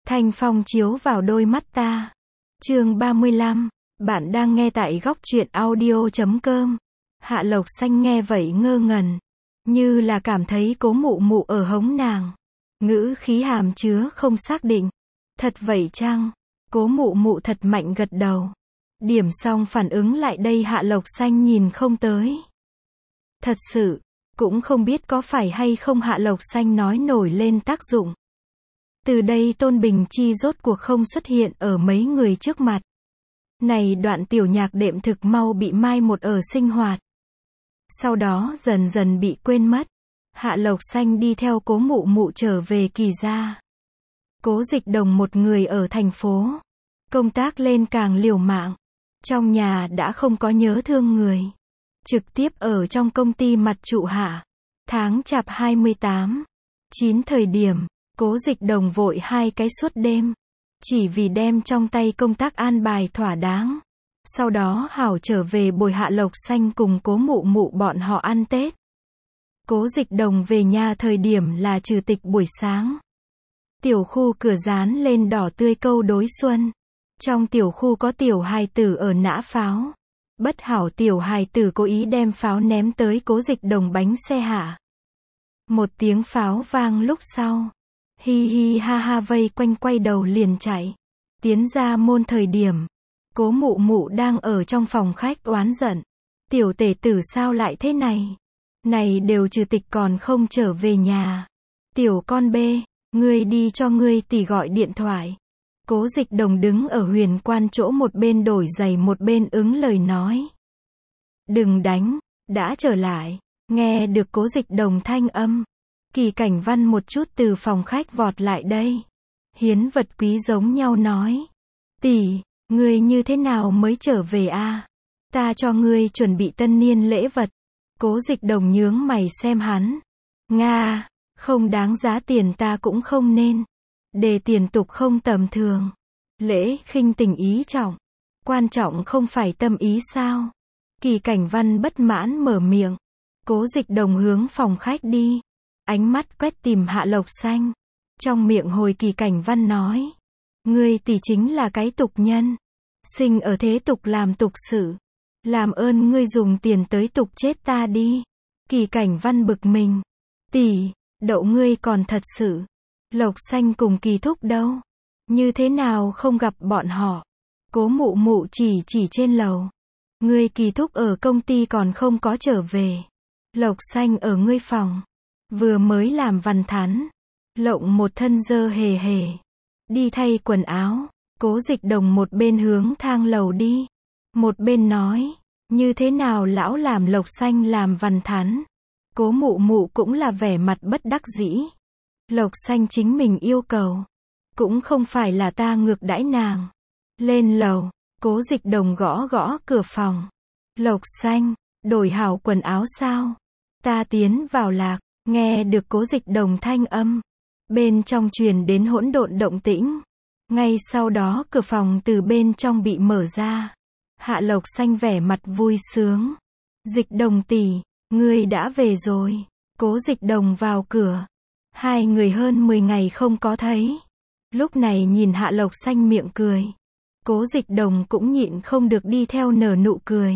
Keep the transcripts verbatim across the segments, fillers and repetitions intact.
Thanh phong chiếu vào đôi mắt ta. Chương ba mươi lăm, bạn đang nghe tại góc truyện audio chấm com. Hạ Lộc Xanh nghe vậy ngơ ngẩn, như là cảm thấy cố mụ mụ ở hống nàng. Ngữ khí hàm chứa không xác định. Thật vậy chăng? Cố mụ mụ thật mạnh gật đầu. Điểm xong phản ứng lại đây Hạ Lộc Xanh nhìn không tới. Thật sự, cũng không biết có phải hay không Hạ Lộc Xanh nói nổi lên tác dụng. Từ đây Tôn Bình Chi rốt cuộc không xuất hiện ở mấy người trước mặt. Này đoạn tiểu nhạc đệm thực mau bị mai một ở sinh hoạt. Sau đó dần dần bị quên mất. Hạ Lộc Xanh đi theo cố mụ mụ trở về Kỳ gia. Cố Dịch Đồng một người ở thành phố. Công tác lên càng liều mạng. Trong nhà đã không có nhớ thương người. Trực tiếp ở trong công ty mặt trụ hạ. Tháng chạp hai mươi tám, chín thời điểm, Cố Dịch Đồng vội hai cái suốt đêm. Chỉ vì đem trong tay công tác an bài thỏa đáng. Sau đó hảo trở về bồi Hạ Lộc Xanh cùng cố mụ mụ bọn họ ăn Tết. Cố Dịch Đồng về nhà thời điểm là trừ tịch buổi sáng. Tiểu khu cửa dán lên đỏ tươi câu đối xuân. Trong tiểu khu có tiểu hài tử ở nã pháo. Bất hảo tiểu hài tử cố ý đem pháo ném tới Cố Dịch Đồng bánh xe hạ. Một tiếng pháo vang lúc sau. Hi hi ha ha vây quanh quay đầu liền chạy. Tiến ra môn thời điểm. Cố mụ mụ đang ở trong phòng khách oán giận. Tiểu tể tử sao lại thế này? Này đều trừ tịch còn không trở về nhà. Tiểu con bê, ngươi đi cho ngươi tỷ gọi điện thoại. Cố Dịch Đồng đứng ở huyền quan chỗ một bên đổi giày một bên ứng lời nói. Đừng đánh, đã trở lại. Nghe được Cố Dịch Đồng thanh âm. Kỳ Cảnh Văn một chút từ phòng khách vọt lại đây. Hiến vật quý giống nhau nói. Tỷ, ngươi như thế nào mới trở về a? Ta cho ngươi chuẩn bị tân niên lễ vật. Cố Dịch Đồng nhướng mày xem hắn. Nga, không đáng giá tiền ta cũng không nên. Đề tiền tục không tầm thường. Lễ khinh tình ý trọng. Quan trọng không phải tâm ý sao? Kỳ Cảnh Văn bất mãn mở miệng. Cố Dịch Đồng hướng phòng khách đi. Ánh mắt quét tìm Hạ Lộc Xanh. Trong miệng hồi Kỳ Cảnh Văn nói. Ngươi tỷ chính là cái tục nhân. Sinh ở thế tục làm tục sự. Làm ơn ngươi dùng tiền tới tục chết ta đi. Kỳ Cảnh Văn bực mình. Tỷ, đậu ngươi còn thật sự. Lộc Xanh cùng Kỳ Thúc đâu? Như thế nào không gặp bọn họ? Cố mụ mụ chỉ chỉ trên lầu. Ngươi Kỳ Thúc ở công ty còn không có trở về. Lộc Xanh ở ngươi phòng. Vừa mới làm văn thán. Lộng một thân dơ hề hề. Đi thay quần áo. Cố Dịch Đồng một bên hướng thang lầu đi. Một bên nói. Như thế nào lão làm Lộc Xanh làm văn thán? Cố mụ mụ cũng là vẻ mặt bất đắc dĩ. Lộc Xanh chính mình yêu cầu. Cũng không phải là ta ngược đãi nàng. Lên lầu. Cố Dịch Đồng gõ gõ cửa phòng. Lộc Xanh, đổi hảo quần áo sao? Ta tiến vào lạc. Nghe được Cố Dịch Đồng thanh âm. Bên trong truyền đến hỗn độn động tĩnh. Ngay sau đó cửa phòng từ bên trong bị mở ra. Hạ Lộc Xanh vẻ mặt vui sướng. Dịch Đồng tỷ, ngươi đã về rồi. Cố Dịch Đồng vào cửa. Hai người hơn mười ngày không có thấy. Lúc này nhìn Hạ Lộc Xanh miệng cười. Cố Dịch Đồng cũng nhịn không được đi theo nở nụ cười.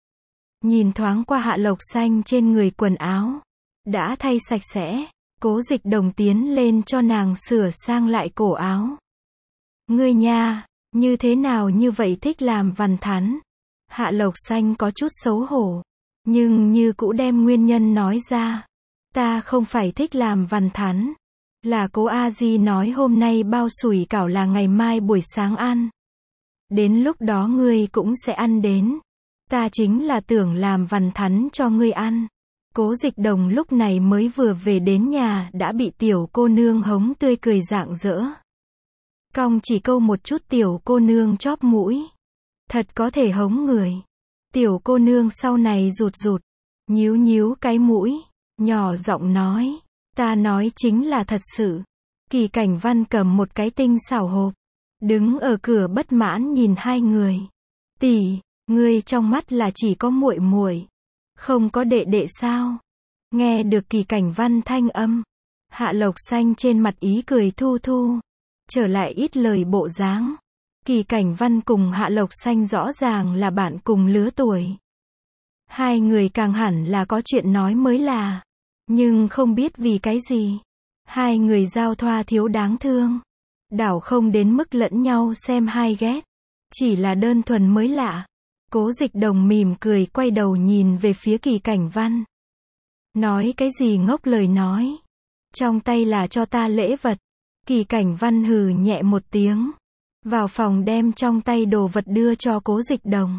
Nhìn thoáng qua Hạ Lộc Xanh trên người quần áo. Đã thay sạch sẽ. Cố Dịch Đồng tiến lên cho nàng sửa sang lại cổ áo. Ngươi nha, như thế nào như vậy thích làm văn thán? Hạ Lộc Xanh có chút xấu hổ. Nhưng như cũ đem nguyên nhân nói ra. Ta không phải thích làm văn thán. Là cố A Di nói hôm nay bao sủi cảo là ngày mai buổi sáng ăn. Đến lúc đó ngươi cũng sẽ ăn đến. Ta chính là tưởng làm văn thán cho ngươi ăn. Cố Dịch Đồng lúc này mới vừa về đến nhà đã bị tiểu cô nương hống tươi cười rạng rỡ. Cong chỉ câu một chút tiểu cô nương chóp mũi. Thật có thể hống người. Tiểu cô nương sau này rụt rụt. Nhíu nhíu cái mũi. Nhỏ giọng nói. Ta nói chính là thật sự. Kỳ Cảnh Văn cầm một cái tinh xảo hộp. Đứng ở cửa bất mãn nhìn hai người. Tỷ, ngươi trong mắt là chỉ có muội muội. Không có đệ đệ sao? Nghe được Kỳ Cảnh Văn thanh âm. Hạ Lộc Xanh trên mặt ý cười thu thu. trở lại ít lời bộ dáng. Kỳ Cảnh Văn cùng Hạ Lộc Xanh rõ ràng là bạn cùng lứa tuổi. Hai người càng hẳn là có chuyện nói mới là. Nhưng không biết vì cái gì. Hai người giao thoa thiếu đáng thương. Đảo không đến mức lẫn nhau xem hai ghét. Chỉ là đơn thuần mới lạ. Cố Dịch Đồng mỉm cười quay đầu nhìn về phía Kỳ Cảnh Văn. Nói cái gì ngốc lời nói. Trong tay là cho ta lễ vật. Kỳ Cảnh Văn hừ nhẹ một tiếng. Vào phòng đem trong tay đồ vật đưa cho Cố Dịch Đồng.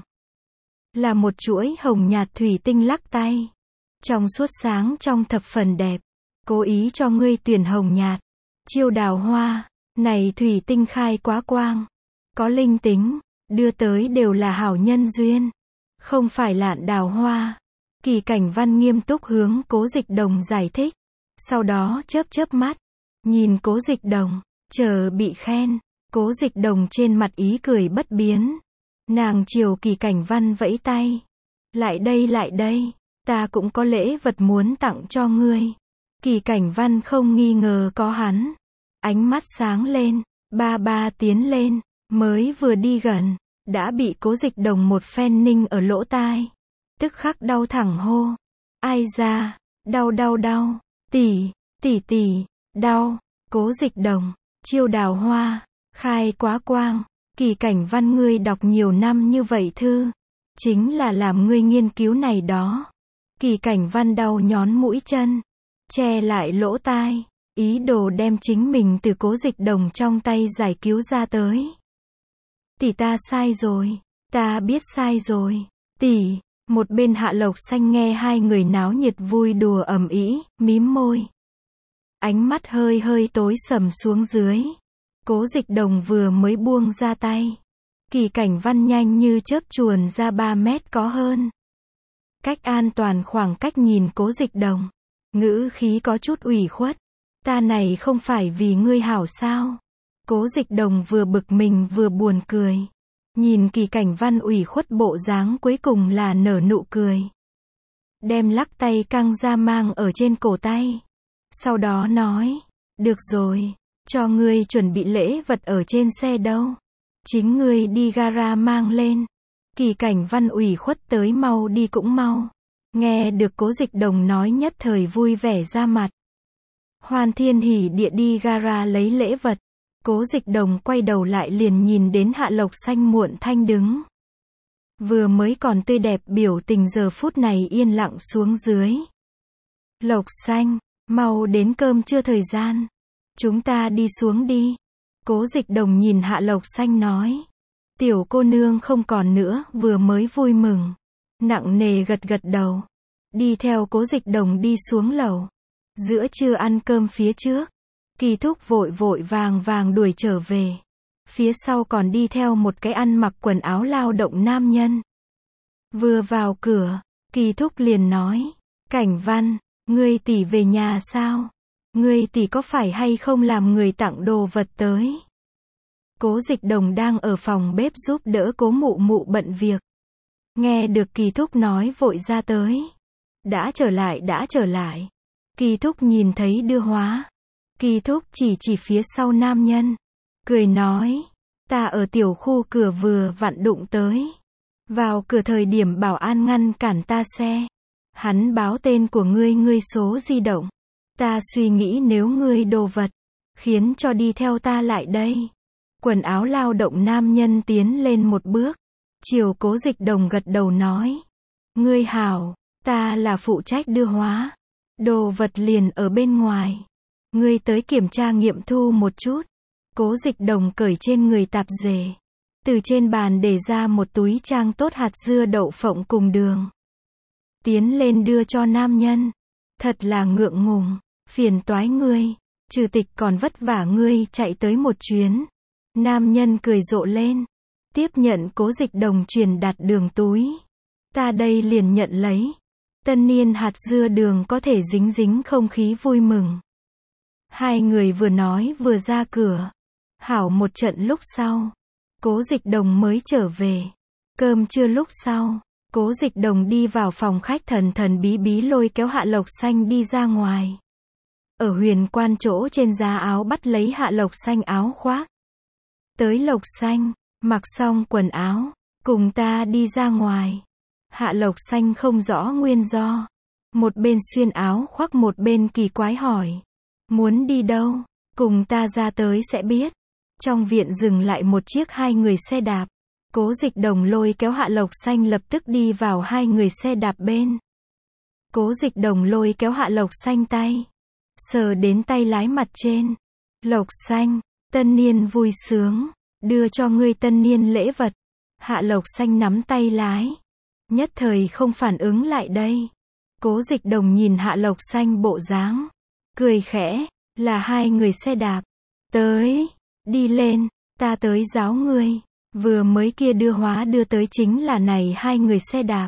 Là một chuỗi hồng nhạt thủy tinh lắc tay. Trong suốt sáng trong thập phần đẹp. Cố ý cho ngươi tuyển hồng nhạt. Chiêu đào hoa. Này thủy tinh khai quá quang. Có linh tính. Đưa tới đều là hảo nhân duyên. Không phải lạn đào hoa. Kỳ Cảnh Văn nghiêm túc hướng Cố Dịch Đồng giải thích. Sau đó chớp chớp mắt. Nhìn Cố Dịch Đồng. Chờ bị khen. Cố Dịch Đồng trên mặt ý cười bất biến. Nàng chiều Kỳ Cảnh Văn vẫy tay. Lại đây lại đây. Ta cũng có lễ vật muốn tặng cho ngươi. Kỳ Cảnh Văn không nghi ngờ có hắn. Ánh mắt sáng lên. Ba ba tiến lên. Mới vừa đi gần. Đã bị Cố Dịch Đồng một phen ninh ở lỗ tai. Tức khắc đau thẳng hô. Ai ra. Đau đau đau. Tỷ. Tỷ tỷ. Đau. Cố Dịch Đồng. Chiêu đào hoa. Khai quá quang. Kỳ Cảnh Văn ngươi đọc nhiều năm như vậy thư. Chính là làm ngươi nghiên cứu này đó. Kỳ Cảnh Văn đau nhón mũi chân. Che lại lỗ tai. Ý đồ đem chính mình từ Cố Dịch Đồng trong tay giải cứu ra tới. Tỷ ta sai rồi. Ta biết sai rồi. Tỷ. Một bên Hạ Lộc Xanh nghe hai người náo nhiệt vui đùa ầm ĩ, mím môi. Ánh mắt hơi hơi tối sầm xuống dưới. Cố Dịch Đồng vừa mới buông ra tay. Kỳ Cảnh Văn nhanh như chớp chuồn ra ba mét có hơn. Cách an toàn khoảng cách nhìn Cố Dịch Đồng. Ngữ khí có chút ủy khuất. Ta này không phải vì ngươi hảo sao? Cố Dịch Đồng vừa bực mình vừa buồn cười. Nhìn Kỳ Cảnh Văn ủy khuất bộ dáng cuối cùng là nở nụ cười. Đem lắc tay căng ra mang ở trên cổ tay. Sau đó nói. Được rồi. Cho ngươi chuẩn bị lễ vật ở trên xe đâu. Chính ngươi đi gara mang lên. Kỳ Cảnh Văn ủy khuất tới mau đi cũng mau. Nghe được Cố Dịch Đồng nói nhất thời vui vẻ ra mặt. Hoan thiên hỉ địa đi gara lấy lễ vật. Cố Dịch Đồng quay đầu lại liền nhìn đến Hạ Lộc Xanh muộn thanh đứng. Vừa mới còn tươi đẹp biểu tình giờ phút này yên lặng xuống dưới. Lộc Xanh, mau đến cơm trưa thời gian. Chúng ta đi xuống đi. Cố Dịch Đồng nhìn Hạ Lộc Xanh nói. Tiểu cô nương không còn nữa, vừa mới vui mừng. Nặng nề gật gật đầu. Đi theo Cố Dịch Đồng đi xuống lầu. Giữa trưa ăn cơm phía trước. Kỳ Thúc vội vội vàng vàng đuổi trở về. Phía sau còn đi theo một cái ăn mặc quần áo lao động nam nhân. Vừa vào cửa, Kỳ Thúc liền nói. Cảnh Văn, ngươi tỷ về nhà sao? Ngươi tỷ có phải hay không làm người tặng đồ vật tới? Cố Dịch Đồng đang ở phòng bếp giúp đỡ Cố Mụ Mụ bận việc. Nghe được Kỳ Thúc nói vội ra tới. Đã trở lại đã trở lại. Kỳ Thúc nhìn thấy đưa hóa. Kỳ Thúc chỉ chỉ phía sau nam nhân. Cười nói. Ta ở tiểu khu cửa vừa vặn đụng tới. Vào cửa thời điểm bảo an ngăn cản ta xe. Hắn báo tên của ngươi ngươi số di động. Ta suy nghĩ nếu ngươi đồ vật. Khiến cho đi theo ta lại đây. Quần áo lao động nam nhân tiến lên một bước. Chiều Cố Dịch Đồng gật đầu nói. Ngươi hảo, ta là phụ trách đưa hóa. Đồ vật liền ở bên ngoài. Ngươi tới kiểm tra nghiệm thu một chút. Cố Dịch Đồng cởi trên người tạp dề. Từ trên bàn để ra một túi trang tốt hạt dưa đậu phộng cùng đường. Tiến lên đưa cho nam nhân. Thật là ngượng ngùng, phiền toái ngươi. Trừ tịch còn vất vả ngươi chạy tới một chuyến. Nam nhân cười rộ lên. Tiếp nhận Cố Dịch Đồng truyền đạt đường túi. Ta đây liền nhận lấy. Tân niên hạt dưa đường có thể dính dính không khí vui mừng. Hai người vừa nói vừa ra cửa. Hảo một trận lúc sau. Cố Dịch Đồng mới trở về. Cơm trưa lúc sau. Cố Dịch Đồng đi vào phòng khách thần thần bí bí lôi kéo Hạ Lộc Xanh đi ra ngoài. ở huyền quan chỗ trên giá áo bắt lấy Hạ Lộc Xanh áo khoác. Tới Lộc Xanh, mặc xong quần áo, cùng ta đi ra ngoài. Hạ Lộc Xanh không rõ nguyên do. Một bên xuyên áo khoác một bên kỳ quái hỏi. Muốn đi đâu? Cùng ta ra tới sẽ biết. Trong viện dừng lại một chiếc hai người xe đạp. Cố Dịch Đồng lôi kéo Hạ Lộc Xanh lập tức đi vào hai người xe đạp bên. Cố Dịch Đồng lôi kéo Hạ Lộc Xanh tay. Sờ đến tay lái mặt trên. Lộc Xanh, tân niên vui sướng. Đưa cho ngươi tân niên lễ vật. Hạ Lộc Xanh nắm tay lái. Nhất thời không phản ứng lại đây. Cố Dịch Đồng nhìn Hạ Lộc Xanh bộ dáng. Cười khẽ, là hai người xe đạp. Tới, đi lên, ta tới giáo ngươi. Vừa mới kia đưa hóa đưa tới chính là này hai người xe đạp.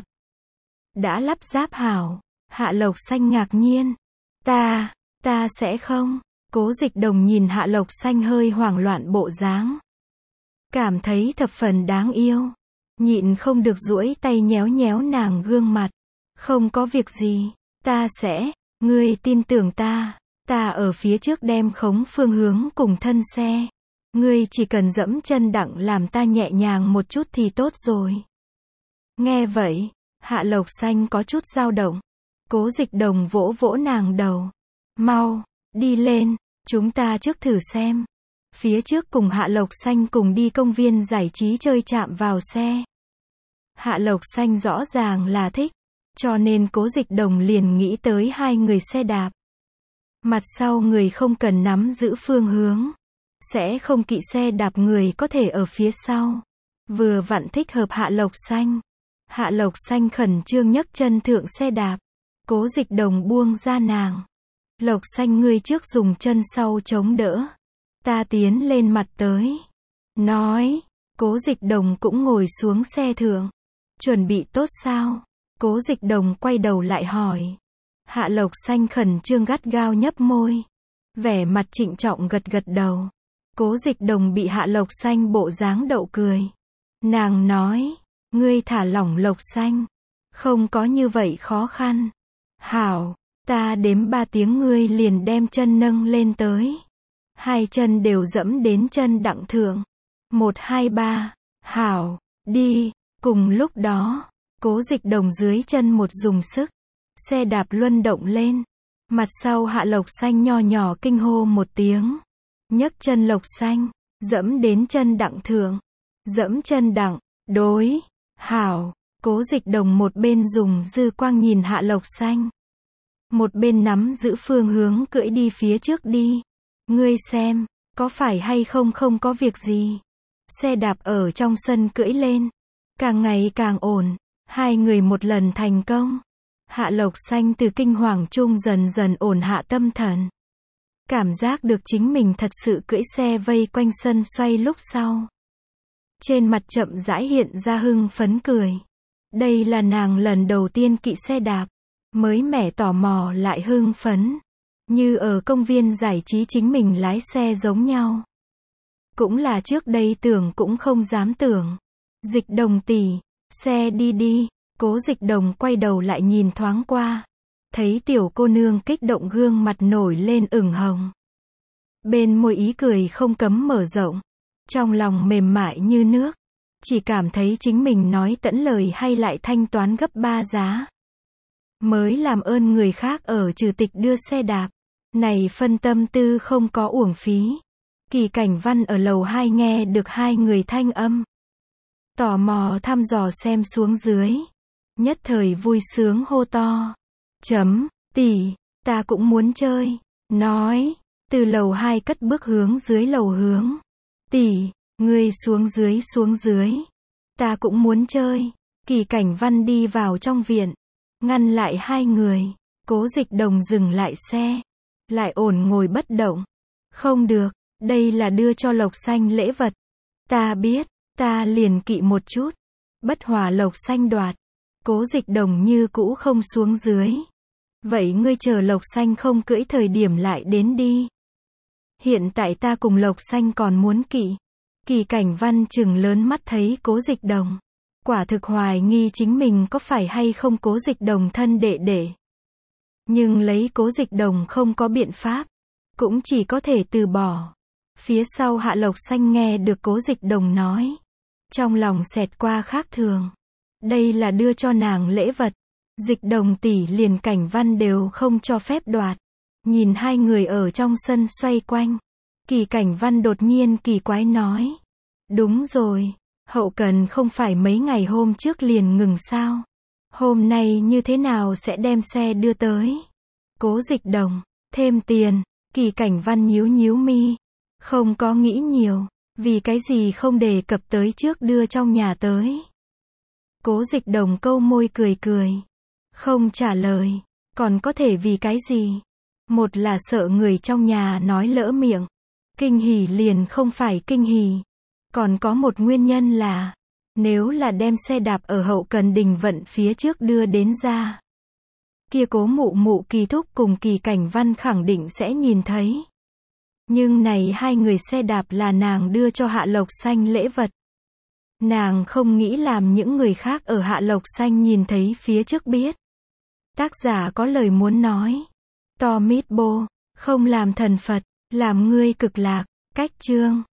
Đã lắp ráp hảo. Hạ Lộc Xanh ngạc nhiên. Ta, ta sẽ không. Cố Dịch Đồng nhìn Hạ Lộc Xanh hơi hoảng loạn bộ dáng. Cảm thấy thập phần đáng yêu. Nhịn không được duỗi tay nhéo nhéo nàng gương mặt. Không có việc gì, ta sẽ, ngươi tin tưởng ta. Ta ở phía trước đem khống phương hướng cùng thân xe. Ngươi chỉ cần dẫm chân đặng làm ta nhẹ nhàng một chút thì tốt rồi. Nghe vậy, Hạ Lộc Xanh có chút dao động. Cố Dịch Đồng vỗ vỗ nàng đầu. Mau, đi lên, chúng ta trước thử xem. Phía trước cùng Hạ Lộc Xanh cùng đi công viên giải trí chơi chạm vào xe. Hạ Lộc Xanh rõ ràng là thích, cho nên Cố Dịch Đồng liền nghĩ tới hai người xe đạp. Mặt sau người không cần nắm giữ phương hướng. Sẽ không kỵ xe đạp người có thể ở phía sau. Vừa vặn thích hợp Hạ Lộc Xanh. Hạ Lộc Xanh khẩn trương nhấc chân thượng xe đạp. Cố Dịch Đồng buông ra nàng. Lộc Xanh ngươi trước dùng chân sau chống đỡ. Ta tiến lên mặt tới. Nói. Cố Dịch Đồng cũng ngồi xuống xe thượng. Chuẩn bị tốt sao? Cố Dịch Đồng quay đầu lại hỏi. Hạ Lộc Xanh khẩn trương gắt gao nhấp môi. Vẻ mặt trịnh trọng gật gật đầu. Cố Dịch Đồng bị Hạ Lộc Xanh bộ dáng đậu cười. Nàng nói. Ngươi thả lỏng Lộc Xanh. Không có như vậy khó khăn. Hảo. Ta đếm ba tiếng ngươi liền đem chân nâng lên tới. Hai chân đều dẫm đến chân đặng thượng. Một hai ba. Hảo. Đi. Cùng lúc đó, Cố Dịch Đồng dưới chân một dùng sức. Xe đạp luân động lên. Mặt sau Hạ Lộc Xanh nho nhỏ kinh hô một tiếng. Nhấc chân Lộc Xanh. Dẫm đến chân đặng thượng. Dẫm chân đặng. Đối. Hảo. Cố Dịch Đồng một bên dùng dư quang nhìn Hạ Lộc Xanh. Một bên nắm giữ phương hướng cưỡi đi phía trước đi. Ngươi xem, có phải hay không không có việc gì. Xe đạp ở trong sân cưỡi lên. Càng ngày càng ổn. Hai người một lần thành công. Hạ Lộc Xanh từ kinh hoàng chung dần dần ổn hạ tâm thần. Cảm giác được chính mình thật sự cưỡi xe vây quanh sân xoay lúc sau. Trên mặt chậm rãi hiện ra hưng phấn cười. Đây là nàng lần đầu tiên kỵ xe đạp. Mới mẻ tò mò lại hưng phấn. Như ở công viên giải trí chính mình lái xe giống nhau. Cũng là trước đây tưởng cũng không dám tưởng. Dịch Đồng tỷ, xe đi đi. Cố Dịch Đồng quay đầu lại nhìn thoáng qua. Thấy tiểu cô nương kích động gương mặt nổi lên ửng hồng. Bên môi ý cười không cấm mở rộng. Trong lòng mềm mại như nước. Chỉ cảm thấy chính mình nói tẫn lời hay lại thanh toán gấp ba giá. Mới làm ơn người khác ở trừ tịch đưa xe đạp. Này phân tâm tư không có uổng phí. Kỳ Cảnh Văn ở lầu hai nghe được hai người thanh âm. Tò mò thăm dò xem xuống dưới. Nhất thời vui sướng hô to. Chấm, tỷ, ta cũng muốn chơi. Nói, từ lầu hai cất bước hướng dưới lầu hướng. Tỷ, ngươi xuống dưới xuống dưới. Ta cũng muốn chơi. Kỳ Cảnh Văn đi vào trong viện. Ngăn lại hai người. Cố Dịch Đồng dừng lại xe. Lại ổn ngồi bất động. Không được, đây là đưa cho Lộc Xanh lễ vật. Ta biết, ta liền kỵ một chút. Bất hòa Lộc Xanh đoạt. Cố Dịch Đồng như cũ không xuống dưới. Vậy ngươi chờ Lộc Xanh không cưỡi thời điểm lại đến đi. Hiện tại ta cùng Lộc Xanh còn muốn kỵ. Kỳ Cảnh Văn trừng lớn mắt thấy Cố Dịch Đồng. Quả thực hoài nghi chính mình có phải hay không Cố Dịch Đồng thân đệ đệ. Nhưng lấy Cố Dịch Đồng không có biện pháp, cũng chỉ có thể từ bỏ. Phía sau Hạ Lộc Xanh nghe được Cố Dịch Đồng nói, trong lòng xẹt qua khác thường. Đây là đưa cho nàng lễ vật. Dịch Đồng tỷ liền Cảnh Văn đều không cho phép đoạt. Nhìn hai người ở trong sân xoay quanh, Kỳ Cảnh Văn đột nhiên kỳ quái nói, đúng rồi, hậu cần không phải mấy ngày hôm trước liền ngừng sao? Hôm nay như thế nào sẽ đem xe đưa tới? Cố Dịch Đồng, thêm tiền. Kỳ Cảnh Văn nhíu nhíu mi, không có nghĩ nhiều, vì cái gì không đề cập tới trước đưa trong nhà tới. Cố Dịch Đồng câu môi cười cười, không trả lời, còn có thể vì cái gì? Một là sợ người trong nhà nói lỡ miệng, kinh hỉ liền không phải kinh hỉ. Còn có một nguyên nhân là, nếu là đem xe đạp ở hậu cần đình vận phía trước đưa đến ra, kia Cố mụ mụ Kỳ thúc cùng Kỳ Cảnh Văn khẳng định sẽ nhìn thấy. Nhưng này hai người xe đạp là nàng đưa cho Hạ Lộc Xanh lễ vật. Nàng không nghĩ làm những người khác ở Hạ Lộc Xanh nhìn thấy phía trước biết. Tác giả có lời muốn nói. To mít bô, không làm thần Phật, làm ngươi cực lạc. Cách chương